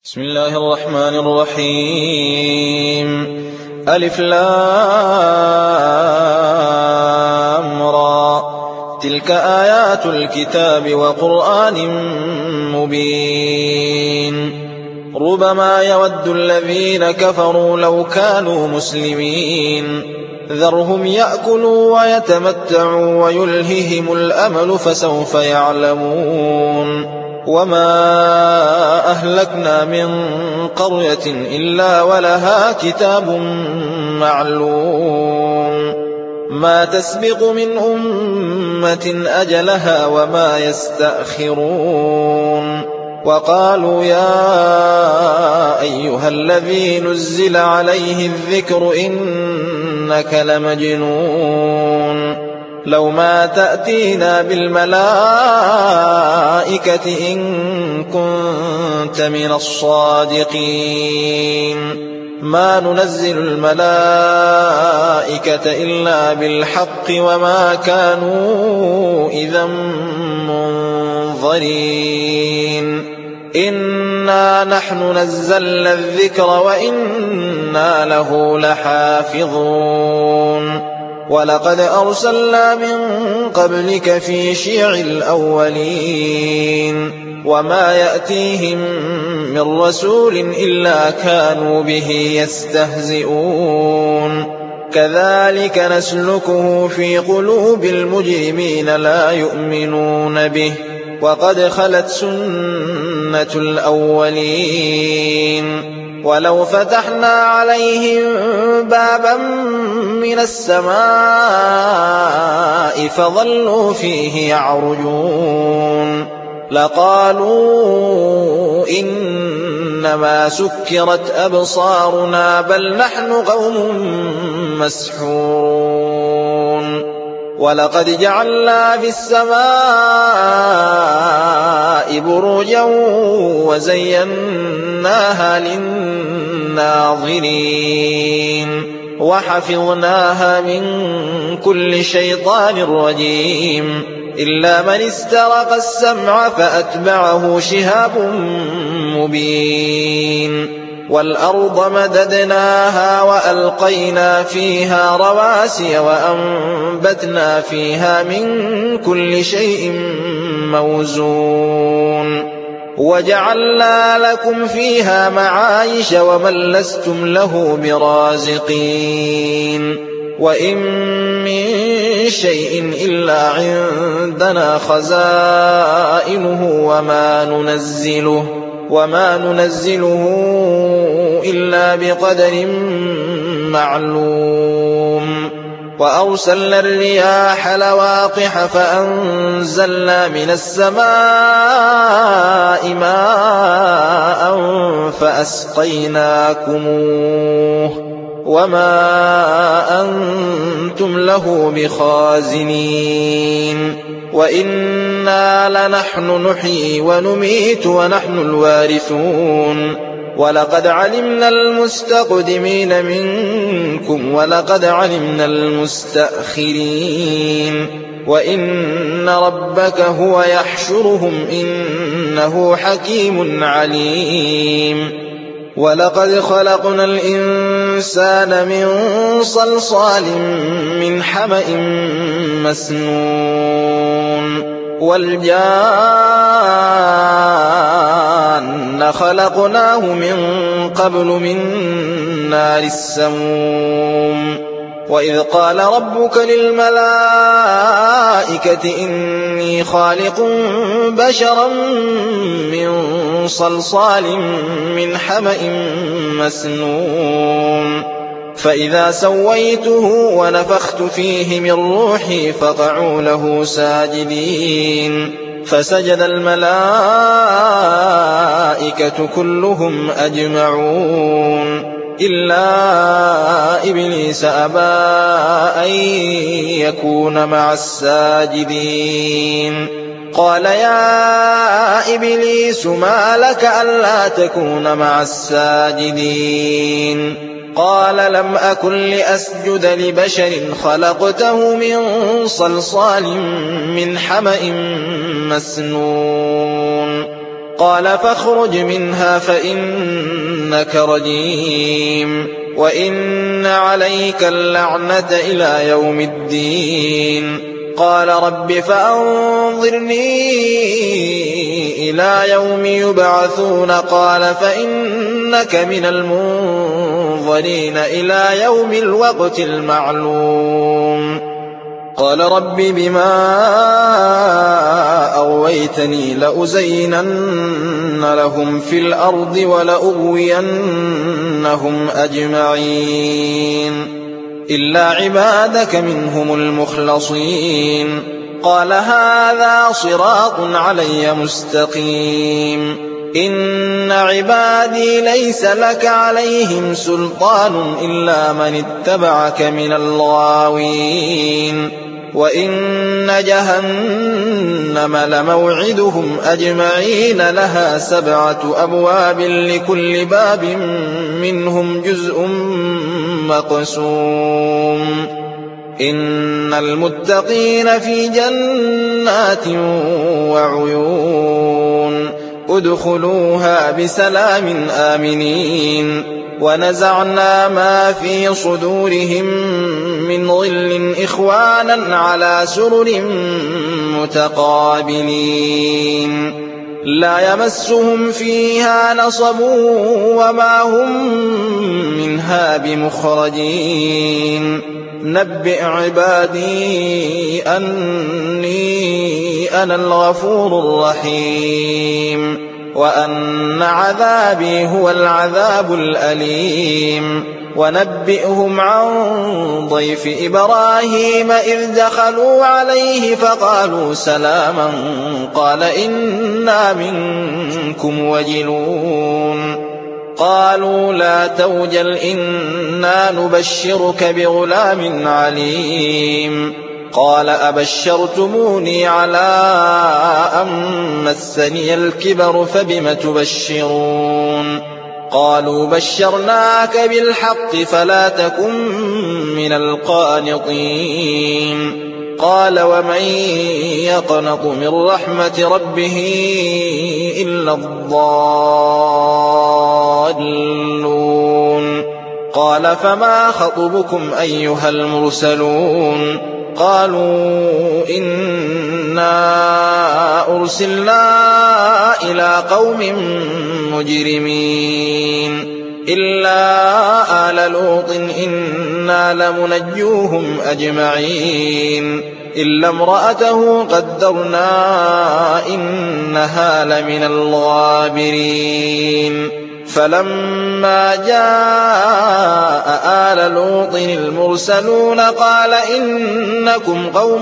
بسم الله الرحمن الرحيم. ألف لام را تلك آيات الكتاب وقرآن مبين. ربما يود الذين كفروا لو كانوا مسلمين ذرهم يأكلوا ويتمتعوا ويلههم الأمل فسوف يعلمون. وما أهلكنا من قرية إلا ولها كتاب معلوم ما تسبق من أمة أجلها وما يستأخرون. وقالوا يا أيها الذي نزل عليه الذكر إنك لمجنون لو ما تأتينا بالملائكة إن كنت من الصادقين ما ننزل الملائكة إلا بالحق وما كانوا إذا منظرين. إنا نحن نزلنا الذكر وإنا له لحافظون. ولقد أرسلنا من قبلك في شيع الأولين وما يأتيهم من رسول إلا كانوا به يستهزئون. كذلك نسلكه في قلوب المجرمين لا يؤمنون به وقد خلت سنة الأولين. ولو فتحنا عليهم بابا من السماء فظلوا فيه يعرجون لقالوا إنما سكرت أبصارنا بل نحن قوم مسحورون. ولقد جعلنا في السماء بروجا وزيناها للناظرين وحفظناها من كل شيطان رجيم إلا من استرق السمع فأتبعه شهاب مبين. والأرض مددناها وألقينا فيها رواسي وأنبتنا فيها من كل شيء موزون وجعلنا لكم فيها معايش ومن لستم له برازقين. وإن من شيء إلا عندنا خزائنه وما ننزله إلا بقدر معلوم. وأرسلنا الرياح لواقح فأنزلنا من السماء ماء فأسقيناكموه وما أنتم له بخازنين. وإنا لنحن نحيي ونميت ونحن الوارثون. ولقد علمنا المستقدمين منكم ولقد علمنا المستأخرين وإن ربك هو يحشرهم إنه حكيم عليم. ولقد خلقنا الإنسان من صلصال من حمأ مسنون والجان خلقناه من قبل من نار السموم. وإذ قال ربك للملائكة إني خالق بشرا من صلصال من حمأ مسنون فإذا سويته ونفخت فيه من روحي فقعوا له ساجدين فسجد الملائكة كلهم أجمعون إلا إبليس أبى أن يكون مع الساجدين. قال يا إبليس ما لك ألا تكون مع الساجدين؟ قال لم أكن لأسجد لبشر خلقته من صلصال من حمأ مسنون قال فاخرج منها فإنك رجيم وإن عليك اللعنة إلى يوم الدين. قال رب فأنظرني إلى يوم يبعثون قال فإنك من المنظرين إلى يوم الوقت المعلوم. قال رب بما أغويتني لأزينن لهم في الأرض ولأغوينهم أجمعين إلا عبادك منهم المخلصين. قال هذا صراط علي مستقيم إن عبادي ليس لك عليهم سلطان إلا من اتبعك من الغاوين وإن جهنم لموعدهم أجمعين لها 7 أبواب لكل باب منهم جزء مقسوم. إن المتقين في جنات وعيون ادخلوها بسلام آمنين. ونزعنا ما في صدورهم من غل إخوانا على سرر متقابلين لا يمسهم فيها نصب وما هم منها بمخرجين. نبئ عبادي أني أنا الغفور الرحيم وأن عذابي هو العذاب الأليم. ونبئهم عن ضيف إبراهيم إذ دخلوا عليه فقالوا سلاما قال إنا منكم وجلون. قالوا لا توجل إنا نبشرك بغلام عليم. قال أبشرتموني على أن مسني الكبر فبم تبشرون. قالوا بشرناك بالحق فلا تكن من القانطين. قال ومن يقنط من رحمة ربه إلا الضالون. قال فما خطبكم أيها المرسلون؟ قالوا إنا أرسلنا إلى قوم مجرمين إلا آل لوط إنا لمنجوهم أجمعين إلا امرأته قدرنا إنها لمن الغابرين. فلما جاء آل لوط المرسلون قال إنكم قوم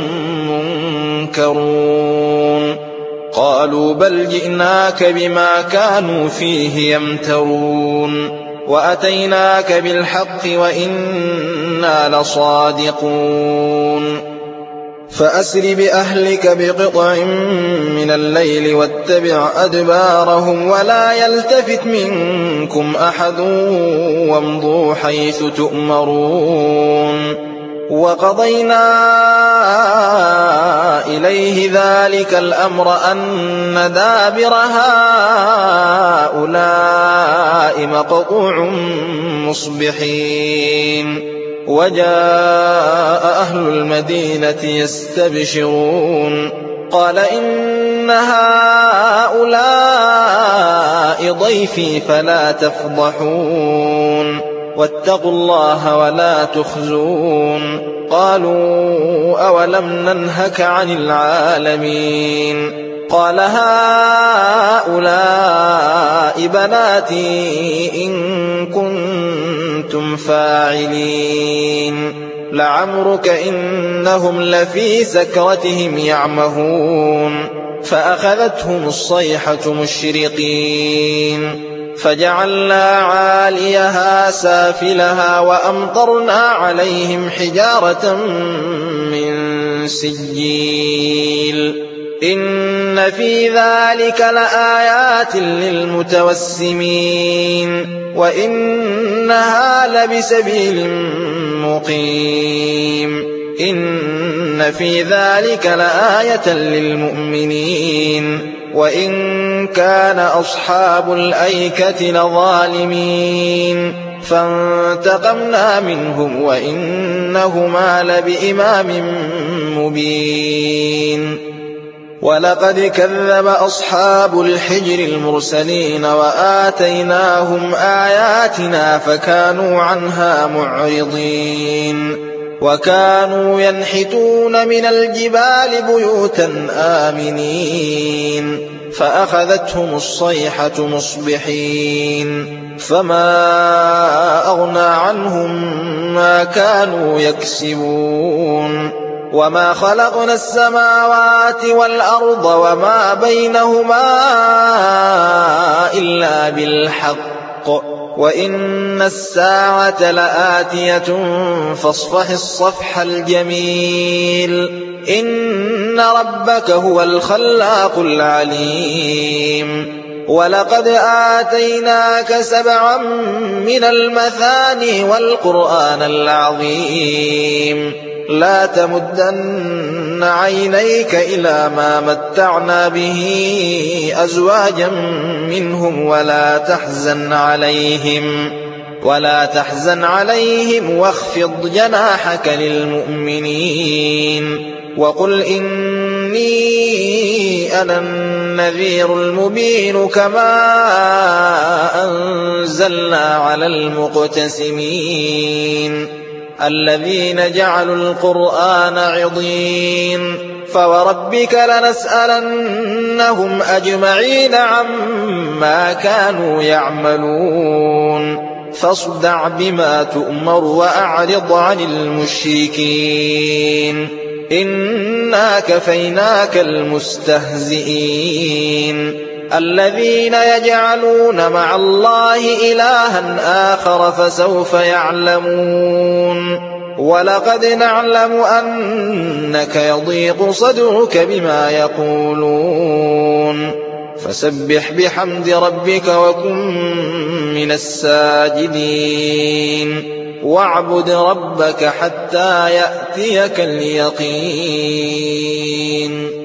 منكرون. قالوا بل جئناك بما كانوا فيه يمترون وأتيناك بالحق وإنا لصادقون. فأسر بأهلك بقطع من الليل واتبع أدبارهم ولا يلتفت منكم أحد وامضوا حيث تؤمرون. وقضينا إليه ذلك الأمر أن دابر هؤلاء مقطوع مصبحين. وجاء أهل المدينة يستبشرون قال إن هؤلاء ضيفي فلا تفضحون واتقوا الله ولا تخزون. قالوا أولم ننهك عن العالمين؟ قال هؤلاء بناتي إن كنتم فاعلين. لعمرك إنهم لفي سكرتهم يعمهون. فأخذتهم الصيحة مشرقين فجعلنا عاليها سافلها وأمطرنا عليهم حجارة من سجيل. إن في ذلك لآيات للمتوسمين وإنها لبسبيل مقيم. إن في ذلك لآية للمؤمنين وإن كان أصحاب الأيكة لظالمين فانتقمنا منهم وإنهما لبإمام مبين ولقد كذب أصحاب الحجر المرسلين وآتيناهم آياتنا فكانوا عنها معرضين وكانوا ينحتون من الجبال بيوتا آمنين فأخذتهم الصيحة مصبحين فما أغنى عنهم ما كانوا يكسبون وما خلقنا السماوات والأرض وما بينهما إلا بالحق وإن الساعة لآتية فاصفح الصفح الجميل إن ربك هو الخلاق العليم ولقد آتيناك 7 من المثاني والقرآن العظيم لا تمدن عينيك إلى ما متعنا به أزواجا منهم ولا تحزن عليهم واخفض جناحك للمؤمنين وقل إني أنا النذير المبين كما أنزلنا على المقتسمين الذين جعلوا القرآن عضين فوربك لنسألنهم أجمعين عما كانوا يعملون فاصدع بما تؤمر وأعرض عن المشركين إنا كفيناك المستهزئين الذين يجعلون مع الله إلها آخر فسوف يعلمون ولقد نعلم أنك يضيق صدرك بما يقولون فسبح بحمد ربك وكن من الساجدين واعبد ربك حتى يأتيك اليقين